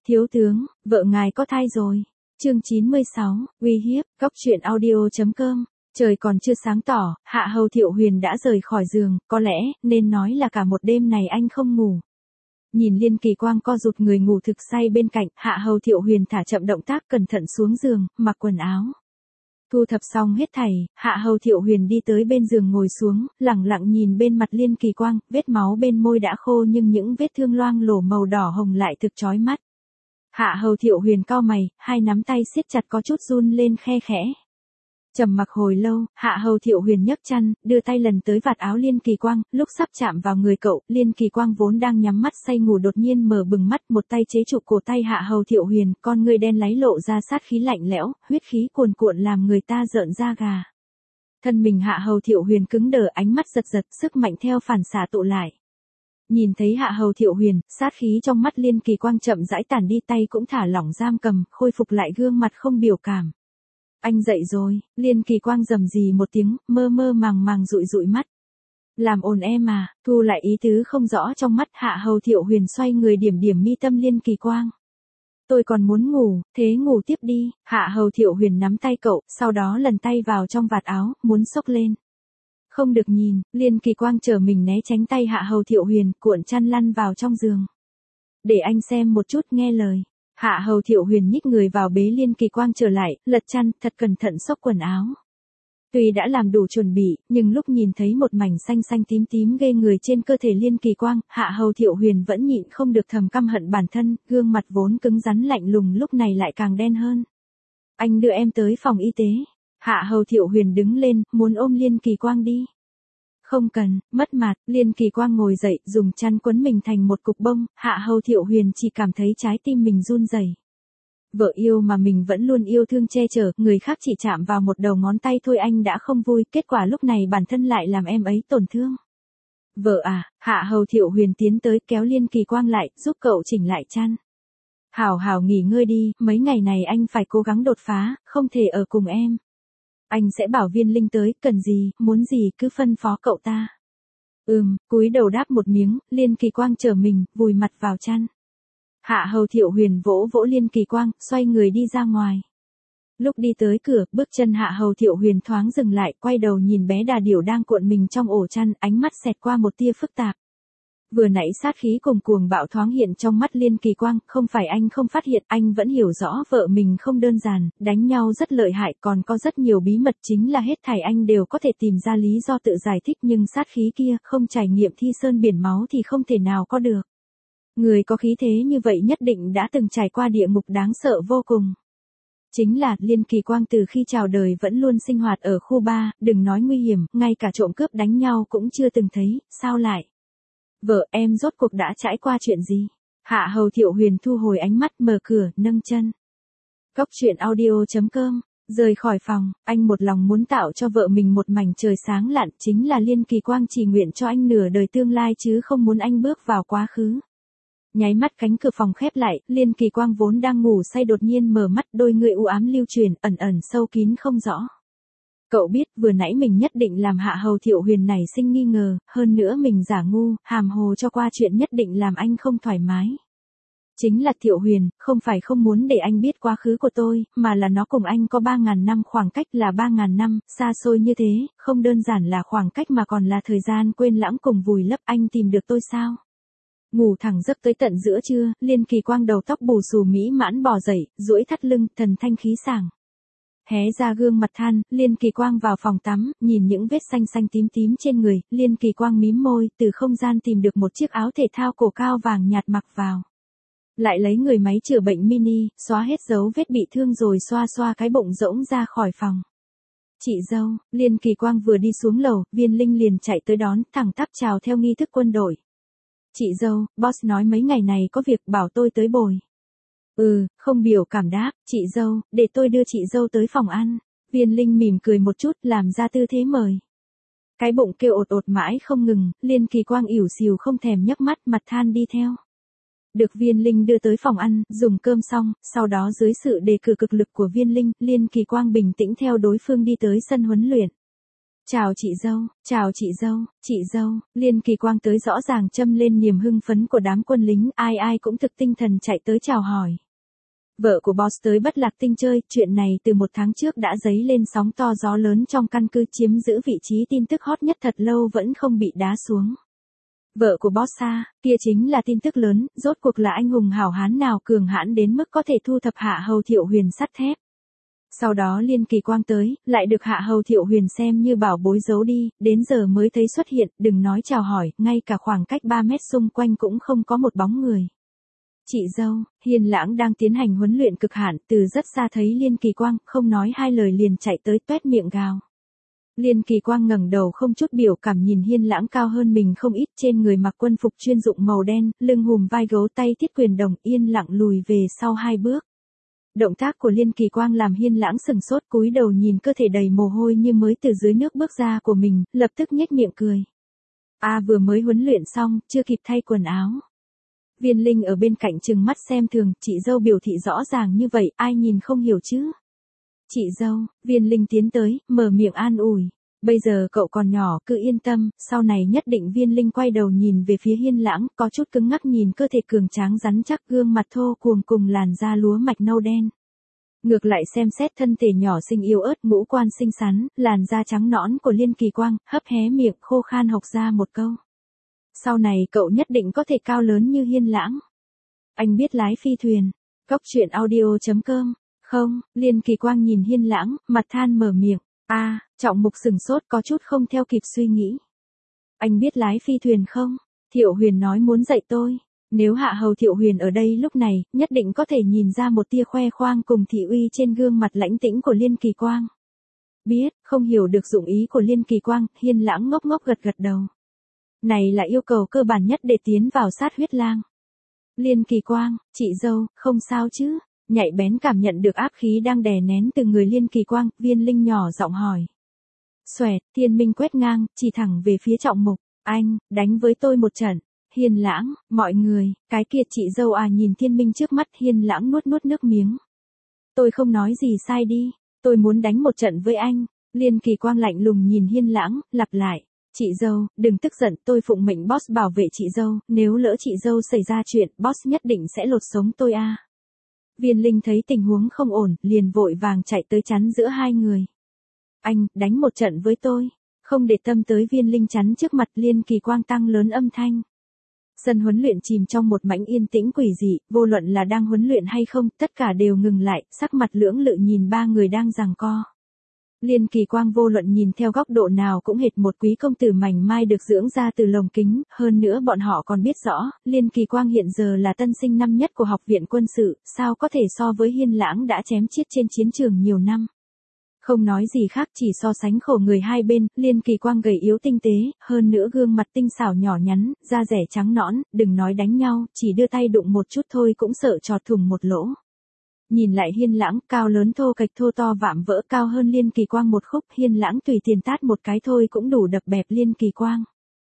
Thiếu tướng, vợ ngài có thai rồi. Chương 96, uy hiếp, góc truyện audio.com. Trời còn chưa sáng tỏ, Hạ Hầu Thiệu Huyền đã rời khỏi giường, có lẽ, nên nói là cả một đêm này anh không ngủ. Nhìn Liên Kỳ Quang co rụt người ngủ thực say bên cạnh, Hạ Hầu Thiệu Huyền thả chậm động tác cẩn thận xuống giường, mặc quần áo. Thu thập xong hết thảy, Hạ Hầu Thiệu Huyền đi tới bên giường ngồi xuống, lẳng lặng nhìn bên mặt Liên Kỳ Quang, vết máu bên môi đã khô nhưng những vết thương loang lổ màu đỏ hồng lại thực chói mắt. Hạ Hầu Thiệu Huyền cau mày, hai nắm tay siết chặt có chút run lên khe khẽ. Trầm mặc hồi lâu, Hạ Hầu Thiệu Huyền nhấc chăn, đưa tay lần tới vạt áo Liên Kỳ Quang, lúc sắp chạm vào người cậu, Liên Kỳ Quang vốn đang nhắm mắt say ngủ đột nhiên mở bừng mắt, một tay chế trụ cổ tay Hạ Hầu Thiệu Huyền, con người đen láy lộ ra sát khí lạnh lẽo, huyết khí cuồn cuộn làm người ta rợn da gà. Thân mình Hạ Hầu Thiệu Huyền cứng đờ, ánh mắt giật giật, sức mạnh theo phản xạ tụ lại. Nhìn thấy Hạ Hầu Thiệu Huyền, sát khí trong mắt Liên Kỳ Quang chậm rãi tản đi, tay cũng thả lỏng giam cầm, khôi phục lại gương mặt không biểu cảm. Anh dậy rồi, Liên Kỳ Quang rầm rì một tiếng, mơ mơ màng màng dụi dụi mắt. Làm ồn em à, thu lại ý tứ không rõ trong mắt, Hạ Hầu Thiệu Huyền xoay người điểm điểm mi tâm Liên Kỳ Quang. Tôi còn muốn ngủ, thế ngủ tiếp đi. Hạ Hầu Thiệu Huyền nắm tay cậu, sau đó lần tay vào trong vạt áo, muốn xốc lên. Không được nhìn, Liên Kỳ Quang trở mình né tránh tay Hạ Hầu Thiệu Huyền, cuộn chăn lăn vào trong giường. Để anh xem một chút, nghe lời. Hạ Hầu Thiệu Huyền nhích người vào bế Liên Kỳ Quang trở lại, lật chăn, thật cẩn thận xốc quần áo. Tuy đã làm đủ chuẩn bị, nhưng lúc nhìn thấy một mảnh xanh xanh tím tím ghê người trên cơ thể Liên Kỳ Quang, Hạ Hầu Thiệu Huyền vẫn nhịn không được thầm căm hận bản thân, gương mặt vốn cứng rắn lạnh lùng lúc này lại càng đen hơn. Anh đưa em tới phòng y tế. Hạ Hầu Thiệu Huyền đứng lên, muốn ôm Liên Kỳ Quang đi. Không cần, mất mặt. Liên Kỳ Quang ngồi dậy, dùng chăn quấn mình thành một cục bông, Hạ Hầu Thiệu Huyền chỉ cảm thấy trái tim mình run rẩy. Vợ yêu mà mình vẫn luôn yêu thương che chở, người khác chỉ chạm vào một đầu ngón tay thôi anh đã không vui, kết quả lúc này bản thân lại làm em ấy tổn thương. Vợ à, Hạ Hầu Thiệu Huyền tiến tới kéo Liên Kỳ Quang lại, giúp cậu chỉnh lại chăn. Hảo hảo nghỉ ngơi đi, mấy ngày này anh phải cố gắng đột phá, không thể ở cùng em. Anh sẽ bảo Viên Linh tới, cần gì, muốn gì cứ phân phó cậu ta. Cúi đầu đáp một miếng, Liên Kỳ Quang trở mình, vùi mặt vào chăn. Hạ Hầu Thiệu Huyền vỗ vỗ Liên Kỳ Quang, xoay người đi ra ngoài. Lúc đi tới cửa, bước chân Hạ Hầu Thiệu Huyền thoáng dừng lại, quay đầu nhìn bé đà điểu đang cuộn mình trong ổ chăn, ánh mắt xẹt qua một tia phức tạp. Vừa nãy sát khí cùng cuồng bạo thoáng hiện trong mắt Liên Kỳ Quang, không phải anh không phát hiện, anh vẫn hiểu rõ vợ mình không đơn giản, đánh nhau rất lợi hại, còn có rất nhiều bí mật, chính là hết thảy anh đều có thể tìm ra lý do tự giải thích, nhưng sát khí kia, không trải nghiệm thi sơn biển máu thì không thể nào có được. Người có khí thế như vậy nhất định đã từng trải qua địa ngục đáng sợ vô cùng. Chính là, Liên Kỳ Quang từ khi chào đời vẫn luôn sinh hoạt ở khu 3, đừng nói nguy hiểm, ngay cả trộm cướp đánh nhau cũng chưa từng thấy, sao lại? Vợ em rốt cuộc đã trải qua chuyện gì? Hạ Hầu Thiệu Huyền thu hồi ánh mắt, mở cửa, nâng chân. Góc truyện audio.com. Rời khỏi phòng, anh một lòng muốn tạo cho vợ mình một mảnh trời sáng lạn, chính là Liên Kỳ Quang chỉ nguyện cho anh nửa đời tương lai chứ không muốn anh bước vào quá khứ. Nháy mắt cánh cửa phòng khép lại, Liên Kỳ Quang vốn đang ngủ say đột nhiên mở mắt, đôi người u ám lưu truyền, ẩn ẩn sâu kín không rõ. Cậu biết vừa nãy mình nhất định làm Hạ Hầu Thiệu Huyền nảy sinh nghi ngờ, hơn nữa mình giả ngu, hàm hồ cho qua chuyện nhất định làm anh không thoải mái. Chính là Thiệu Huyền, không phải không muốn để anh biết quá khứ của tôi, mà là nó cùng anh có 3.000 năm, khoảng cách là 3.000 năm, xa xôi như thế, không đơn giản là khoảng cách mà còn là thời gian quên lãng cùng vùi lấp. Anh tìm được tôi sao? Ngủ thẳng giấc tới tận giữa trưa, Liên Kỳ Quang đầu tóc bù xù mỹ mãn bò dậy, duỗi thắt lưng, thần thanh khí sảng. Hé ra gương mặt than, Liên Kỳ Quang vào phòng tắm, nhìn những vết xanh xanh tím tím trên người, Liên Kỳ Quang mím môi, từ không gian tìm được một chiếc áo thể thao cổ cao vàng nhạt mặc vào. Lại lấy người máy chữa bệnh mini, xóa hết dấu vết bị thương rồi xoa xoa cái bụng rỗng ra khỏi phòng. Chị dâu, Liên Kỳ Quang vừa đi xuống lầu, Viên Linh liền chạy tới đón, thẳng tắp chào theo nghi thức quân đội. Chị dâu, boss nói mấy ngày này có việc bảo tôi tới bồi. Không biểu cảm đáp, chị dâu, để tôi đưa chị dâu tới phòng ăn. Viên Linh mỉm cười một chút, làm ra tư thế mời. Cái bụng kêu ột ột mãi không ngừng, Liên Kỳ Quang ỉu xìu không thèm nhấc mắt, mặt than đi theo. Được Viên Linh đưa tới phòng ăn, dùng cơm xong, sau đó dưới sự đề cử cực lực của Viên Linh, Liên Kỳ Quang bình tĩnh theo đối phương đi tới sân huấn luyện. chào chị dâu, Liên Kỳ Quang tới rõ ràng châm lên niềm hưng phấn của đám quân lính, ai ai cũng thực tinh thần chạy tới chào hỏi. Vợ của boss tới Bất Lạc Tinh chơi, chuyện này từ 1 tháng trước đã dấy lên sóng to gió lớn trong căn cứ, chiếm giữ vị trí tin tức hot nhất thật lâu vẫn không bị đá xuống. Vợ của boss xa, kia chính là tin tức lớn, rốt cuộc là anh hùng hảo hán nào cường hãn đến mức có thể thu thập Hạ Hầu Thiệu Huyền sắt thép. Sau đó Liên Kỳ Quang tới, lại được Hạ Hầu Thiệu Huyền xem như bảo bối giấu đi, đến giờ mới thấy xuất hiện, đừng nói chào hỏi, ngay cả khoảng cách 3 mét xung quanh cũng không có một bóng người. Chị dâu, Hiên Lãng đang tiến hành huấn luyện cực hạn, từ rất xa thấy Liên Kỳ Quang, không nói hai lời liền chạy tới toét miệng gào. Liên Kỳ Quang ngẩng đầu không chút biểu cảm nhìn Hiên Lãng cao hơn mình không ít, trên người mặc quân phục chuyên dụng màu đen, lưng hùm vai gấu, tay thiết quyền đồng, yên lặng lùi về sau 2 bước. Động tác của Liên Kỳ Quang làm Hiên Lãng sừng sốt, cúi đầu nhìn cơ thể đầy mồ hôi như mới từ dưới nước bước ra của mình, lập tức nhếch miệng cười. Vừa mới huấn luyện xong, chưa kịp thay quần áo. Viên Linh ở bên cạnh trừng mắt xem thường, chị dâu biểu thị rõ ràng như vậy, ai nhìn không hiểu chứ. Chị dâu, Viên Linh tiến tới, mở miệng an ủi. Bây giờ cậu còn nhỏ, cứ yên tâm, sau này nhất định. Viên Linh quay đầu nhìn về phía Hiên Lãng, có chút cứng ngắc nhìn cơ thể cường tráng rắn chắc, gương mặt thô cuồng cùng làn da lúa mạch nâu đen. Ngược lại xem xét thân thể nhỏ xinh yếu ớt, ngũ quan xinh xắn, làn da trắng nõn của Liên Kỳ Quang, hấp hé miệng khô khan hộc ra một câu. Sau này cậu nhất định có thể cao lớn như Hiên Lãng. Anh biết lái phi thuyền. Cóc truyện audio.com. Không, Liên Kỳ Quang nhìn Hiên Lãng, mặt than mở miệng. Trọng Mục sừng sốt có chút không theo kịp suy nghĩ. Anh biết lái phi thuyền không? Thiệu Huyền nói muốn dạy tôi. Nếu Hạ Hầu Thiệu Huyền ở đây lúc này, nhất định có thể nhìn ra một tia khoe khoang cùng thị uy trên gương mặt lãnh tĩnh của Liên Kỳ Quang. Biết, không hiểu được dụng ý của Liên Kỳ Quang, Hiên Lãng ngốc ngốc gật đầu. Này là yêu cầu cơ bản nhất để tiến vào sát huyết lang. Liên Kỳ Quang, chị dâu, không sao chứ? Nhạy bén cảm nhận được áp khí đang đè nén từ người Liên Kỳ Quang, Viên Linh nhỏ giọng hỏi. Xoẹt, thiên minh quét ngang, chỉ thẳng về phía Trọng Mục. Anh, đánh với tôi một trận. Hiên Lãng, mọi người, cái kia chị dâu nhìn thiên minh trước mắt. Hiên Lãng nuốt nước miếng. Tôi không nói gì sai đi, tôi muốn đánh một trận với anh. Liên Kỳ Quang lạnh lùng nhìn Hiên Lãng, lặp lại. Chị dâu, đừng tức giận, tôi phụng mệnh boss bảo vệ chị dâu, nếu lỡ chị dâu xảy ra chuyện, boss nhất định sẽ lột sống tôi Viên Linh thấy tình huống không ổn, liền vội vàng chạy tới chắn giữa hai người. Anh, đánh một trận với tôi. Không để tâm tới Viên Linh chắn trước mặt, Liên Kỳ Quang tăng lớn âm thanh. Sân huấn luyện chìm trong một mảnh yên tĩnh quỷ dị, vô luận là đang huấn luyện hay không, tất cả đều ngừng lại, sắc mặt lưỡng lự nhìn 3 người đang giằng co. Liên Kỳ Quang vô luận nhìn theo góc độ nào cũng hệt một quý công tử mảnh mai được dưỡng ra từ lồng kính, hơn nữa bọn họ còn biết rõ, Liên Kỳ Quang hiện giờ là tân sinh năm nhất của học viện quân sự, sao có thể so với Hiên Lãng đã chém giết trên chiến trường nhiều năm. Không nói gì khác, chỉ so sánh khổ người hai bên, Liên Kỳ Quang gầy yếu tinh tế, hơn nữa gương mặt tinh xảo nhỏ nhắn, da rẻ trắng nõn, đừng nói đánh nhau, chỉ đưa tay đụng một chút thôi cũng sợ chọt thủng một lỗ. Nhìn lại Hiên Lãng, cao lớn thô kệch thô to vạm vỡ, cao hơn Liên Kỳ Quang một khúc, Hiên Lãng tùy tiền tát một cái thôi cũng đủ đập bẹp Liên Kỳ Quang.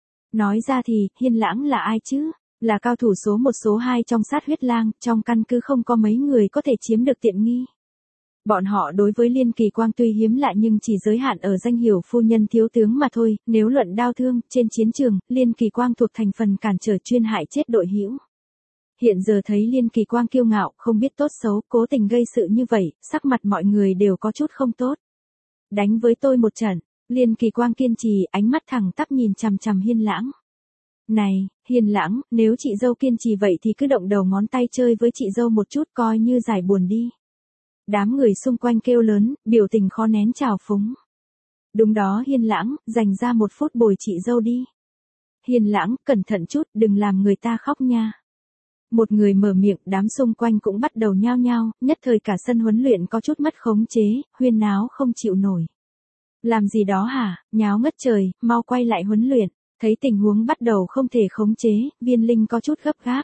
Nói ra thì, Hiên Lãng là ai chứ? Là cao thủ số 1 số 2 trong sát huyết lang, trong căn cứ không có mấy người có thể chiếm được tiện nghi. Bọn họ đối với Liên Kỳ Quang tuy hiếm lạ nhưng chỉ giới hạn ở danh hiệu phu nhân thiếu tướng mà thôi, nếu luận đao thương, trên chiến trường, Liên Kỳ Quang thuộc thành phần cản trở chuyên hại chết đội hữu. Hiện giờ thấy Liên Kỳ Quang kiêu ngạo, không biết tốt xấu, cố tình gây sự như vậy, sắc mặt mọi người đều có chút không tốt. Đánh với tôi một trận, Liên Kỳ Quang kiên trì, ánh mắt thẳng tắp nhìn chằm chằm Hiên Lãng. Này, Hiên Lãng, nếu chị dâu kiên trì vậy thì cứ động đầu ngón tay chơi với chị dâu một chút coi như giải buồn đi. Đám người xung quanh kêu lớn, biểu tình khó nén trào phúng. Đúng đó Hiên Lãng, dành ra 1 phút bồi chị dâu đi. Hiên Lãng, cẩn thận chút, đừng làm người ta khóc nha. Một người mở miệng, đám xung quanh cũng bắt đầu nhao nhao, nhất thời cả sân huấn luyện có chút mất khống chế, huyên náo không chịu nổi. Làm gì đó hả, nháo ngất trời, mau quay lại huấn luyện. Thấy tình huống bắt đầu không thể khống chế, Viên Linh có chút gấp gáp.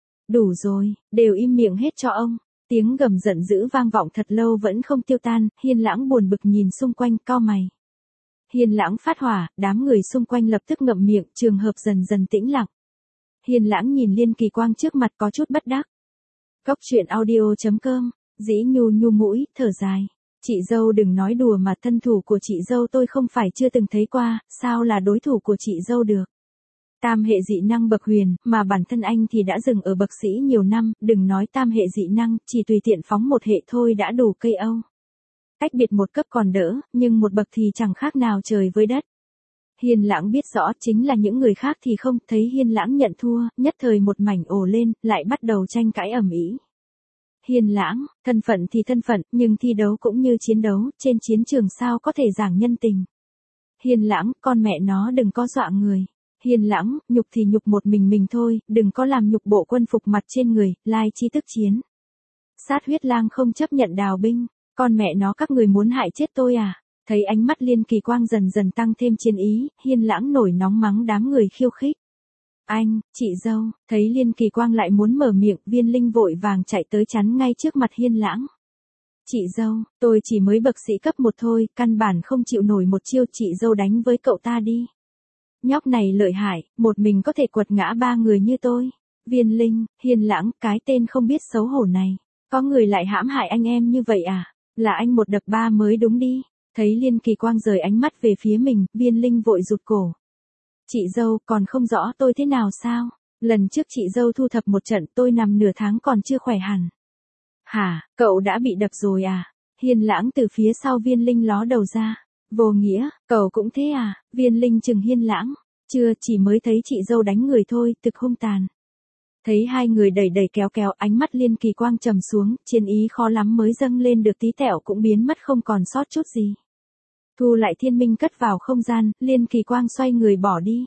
Đủ rồi, đều im miệng hết cho ông. Tiếng gầm giận dữ vang vọng thật lâu vẫn không tiêu tan, Hiên Lãng buồn bực nhìn xung quanh, cau mày. Hiên Lãng phát hỏa, đám người xung quanh lập tức ngậm miệng, trường hợp dần dần tĩnh lặng. Hiên Lãng nhìn Liên Kỳ Quang trước mặt có chút bất đắc. Cóc truyện audio.com, dĩ nhu mũi, thở dài. Chị dâu đừng nói đùa mà thân thủ của chị dâu tôi không phải chưa từng thấy qua, sao là đối thủ của chị dâu được. Tam hệ dị năng bậc huyền, mà bản thân anh thì đã dừng ở bậc sĩ nhiều năm, đừng nói tam hệ dị năng, chỉ tùy tiện phóng một hệ thôi đã đủ cây âu. Cách biệt một cấp còn đỡ, nhưng một bậc thì chẳng khác nào trời với đất. Hiên Lãng biết rõ chính là những người khác thì không, thấy Hiên Lãng nhận thua, nhất thời một mảnh ồ lên, lại bắt đầu tranh cãi ầm ĩ. Hiên Lãng, thân phận thì thân phận, nhưng thi đấu cũng như chiến đấu, trên chiến trường sao có thể giảng nhân tình. Hiên Lãng, con mẹ nó đừng có dọa người. Hiên Lãng, nhục thì nhục một mình thôi, đừng có làm nhục bộ quân phục mặt trên người, lai chi tức chiến. Sát huyết lang không chấp nhận đào binh, con mẹ nó các người muốn hại chết tôi à? Thấy ánh mắt Liên Kỳ Quang dần dần tăng thêm chiến ý, Hiên Lãng nổi nóng mắng đám người khiêu khích. Anh, chị dâu, thấy Liên Kỳ Quang lại muốn mở miệng, Viên Linh vội vàng chạy tới chắn ngay trước mặt Hiên Lãng. Chị dâu, tôi chỉ mới bậc sĩ cấp 1 thôi, căn bản không chịu nổi một chiêu, chị dâu đánh với cậu ta đi. Nhóc này lợi hại, một mình có thể quật ngã 3 người như tôi. Viên Linh, Hiên Lãng, cái tên không biết xấu hổ này. Có người lại hãm hại anh em như vậy à? Là anh một đập 3 mới đúng đi. Thấy Liên Kỳ Quang rời ánh mắt về phía mình, Viên Linh vội rụt cổ. Chị dâu, còn không rõ tôi thế nào sao? Lần trước chị dâu thu thập một trận tôi nằm nửa tháng còn chưa khỏe hẳn. Hả, cậu đã bị đập rồi à? Hiên Lãng từ phía sau Viên Linh ló đầu ra. Vô nghĩa, cậu cũng thế à? Viên Linh chừng Hiên Lãng. Chưa, chỉ mới thấy chị dâu đánh người thôi, thực hung tàn. Thấy hai người đẩy đẩy kéo kéo, ánh mắt Liên Kỳ Quang trầm xuống, chiến ý khó lắm mới dâng lên được tí tẹo cũng biến mất không còn sót chút gì. Thu lại thiên minh cất vào không gian, Liên Kỳ Quang xoay người bỏ đi.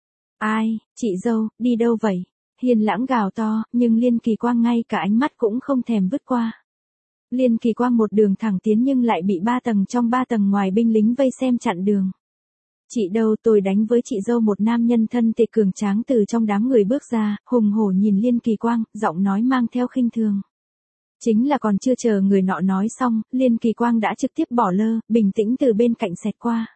Ai, chị dâu, đi đâu vậy? Hiên Lãng gào to, nhưng Liên Kỳ Quang ngay cả ánh mắt cũng không thèm vứt qua. Liên Kỳ Quang một đường thẳng tiến nhưng lại bị 3 tầng trong 3 tầng ngoài binh lính vây xem chặn đường. Chị đâu, tôi đánh với chị dâu. Một nam nhân thân thể cường tráng từ trong đám người bước ra, hùng hổ nhìn Liên Kỳ Quang, giọng nói mang theo khinh thường. Chính là còn chưa chờ người nọ nói xong, Liên Kỳ Quang đã trực tiếp bỏ lơ, bình tĩnh từ bên cạnh xẹt qua.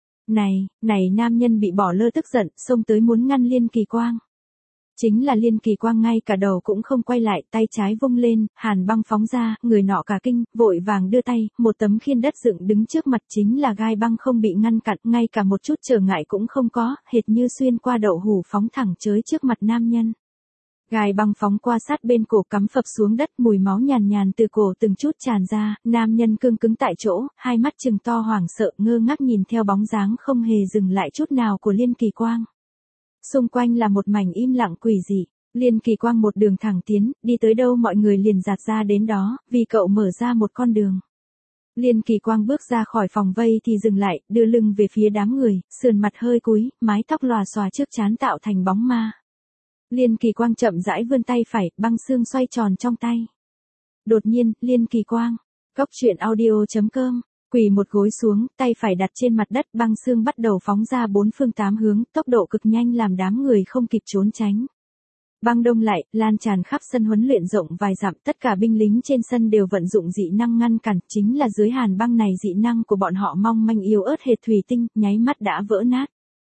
Này nam nhân bị bỏ lơ tức giận, xông tới muốn ngăn Liên Kỳ Quang. Chính là Liên Kỳ Quang ngay cả đầu cũng không quay lại, tay trái vung lên, hàn băng phóng ra, người nọ cả kinh, vội vàng đưa tay, một tấm khiên đất dựng đứng trước mặt, chính là gai băng không bị ngăn cản, ngay cả một chút trở ngại cũng không có, hệt như xuyên qua đậu hủ phóng thẳng chới trước mặt nam nhân. Gai băng phóng qua sát bên cổ cắm phập xuống đất, mùi máu nhàn nhàn từ cổ từng chút tràn ra, nam nhân cương cứng tại chỗ, hai mắt trừng to hoảng sợ ngơ ngác nhìn theo bóng dáng không hề dừng lại chút nào của Liên Kỳ Quang. Xung quanh là một mảnh im lặng quỷ dị, Liên Kỳ Quang một đường thẳng tiến, đi tới đâu mọi người liền dạt ra đến đó, vì cậu mở ra một con đường. Liên Kỳ Quang bước ra khỏi phòng vây thì dừng lại, đưa lưng về phía đám người, sườn mặt hơi cúi, mái tóc lòa xòa trước trán tạo thành bóng ma. Liên Kỳ Quang chậm rãi vươn tay phải, băng xương xoay tròn trong tay. Đột nhiên, Liên Kỳ Quang, Cóc Truyện Audio.com, quỳ một gối xuống, tay phải đặt trên mặt đất, băng xương bắt đầu phóng ra 4 phương 8 hướng, tốc độ cực nhanh làm đám người không kịp trốn tránh. Băng đông lại, lan tràn khắp sân huấn luyện rộng vài dặm, tất cả binh lính trên sân đều vận dụng dị năng ngăn cản, chính là dưới hàn băng này dị năng của bọn họ mong manh yếu ớt hệt thủy tinh, nháy mắt đã vỡ nát.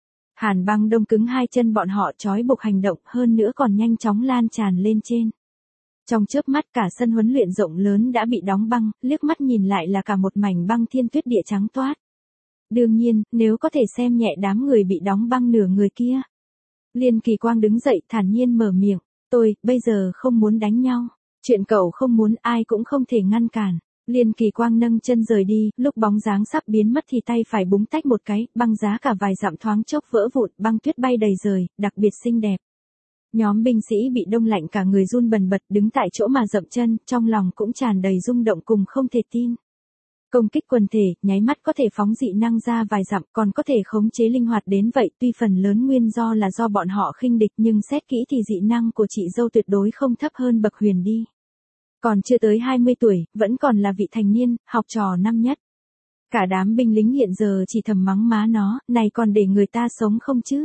Hàn băng đông cứng hai chân bọn họ trói buộc hành động, hơn nữa còn nhanh chóng lan tràn lên trên. Trong chớp mắt cả sân huấn luyện rộng lớn đã bị đóng băng, liếc mắt nhìn lại là cả một mảnh băng thiên tuyết địa trắng toát. Đương nhiên, nếu có thể xem nhẹ đám người bị đóng băng nửa người kia. Liên Kỳ Quang đứng dậy thản nhiên mở miệng, tôi, bây giờ không muốn đánh nhau. Chuyện cậu không muốn ai cũng không thể ngăn cản. Liên Kỳ Quang nâng chân rời đi, lúc bóng dáng sắp biến mất thì tay phải búng tách một cái, băng giá cả vài dặm thoáng chốc vỡ vụn, băng tuyết bay đầy trời, đặc biệt xinh đẹp. Nhóm binh sĩ bị đông lạnh cả người run bần bật đứng tại chỗ mà dậm chân, trong lòng cũng tràn đầy rung động cùng không thể tin. Công kích quần thể, nháy mắt có thể phóng dị năng ra vài dặm, còn có thể khống chế linh hoạt đến vậy, tuy phần lớn nguyên do là do bọn họ khinh địch nhưng xét kỹ thì dị năng của chị dâu tuyệt đối không thấp hơn bậc huyền đi. Còn chưa tới 20 tuổi, vẫn còn là vị thành niên, học trò năm nhất. Cả đám binh lính hiện giờ chỉ thầm mắng má nó, này còn để người ta sống không chứ?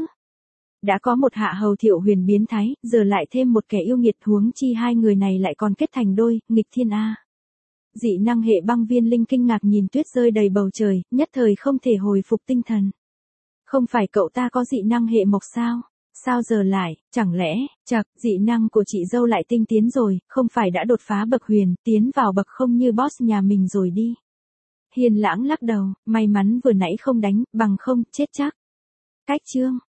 Đã có một hạ hầu Thiệu Huyền biến thái, giờ lại thêm một kẻ yêu nghiệt, huống chi hai người này lại còn kết thành đôi, nghịch thiên a. Dị năng hệ băng Viên Linh kinh ngạc nhìn tuyết rơi đầy bầu trời, nhất thời không thể hồi phục tinh thần. Không phải cậu ta có dị năng hệ mộc sao? Sao giờ lại, chẳng lẽ, dị năng của chị dâu lại tinh tiến rồi, không phải đã đột phá bậc huyền, tiến vào bậc không như boss nhà mình rồi đi. Hiền Lãng lắc đầu, may mắn vừa nãy không đánh, bằng không, chết chắc. Cách chương.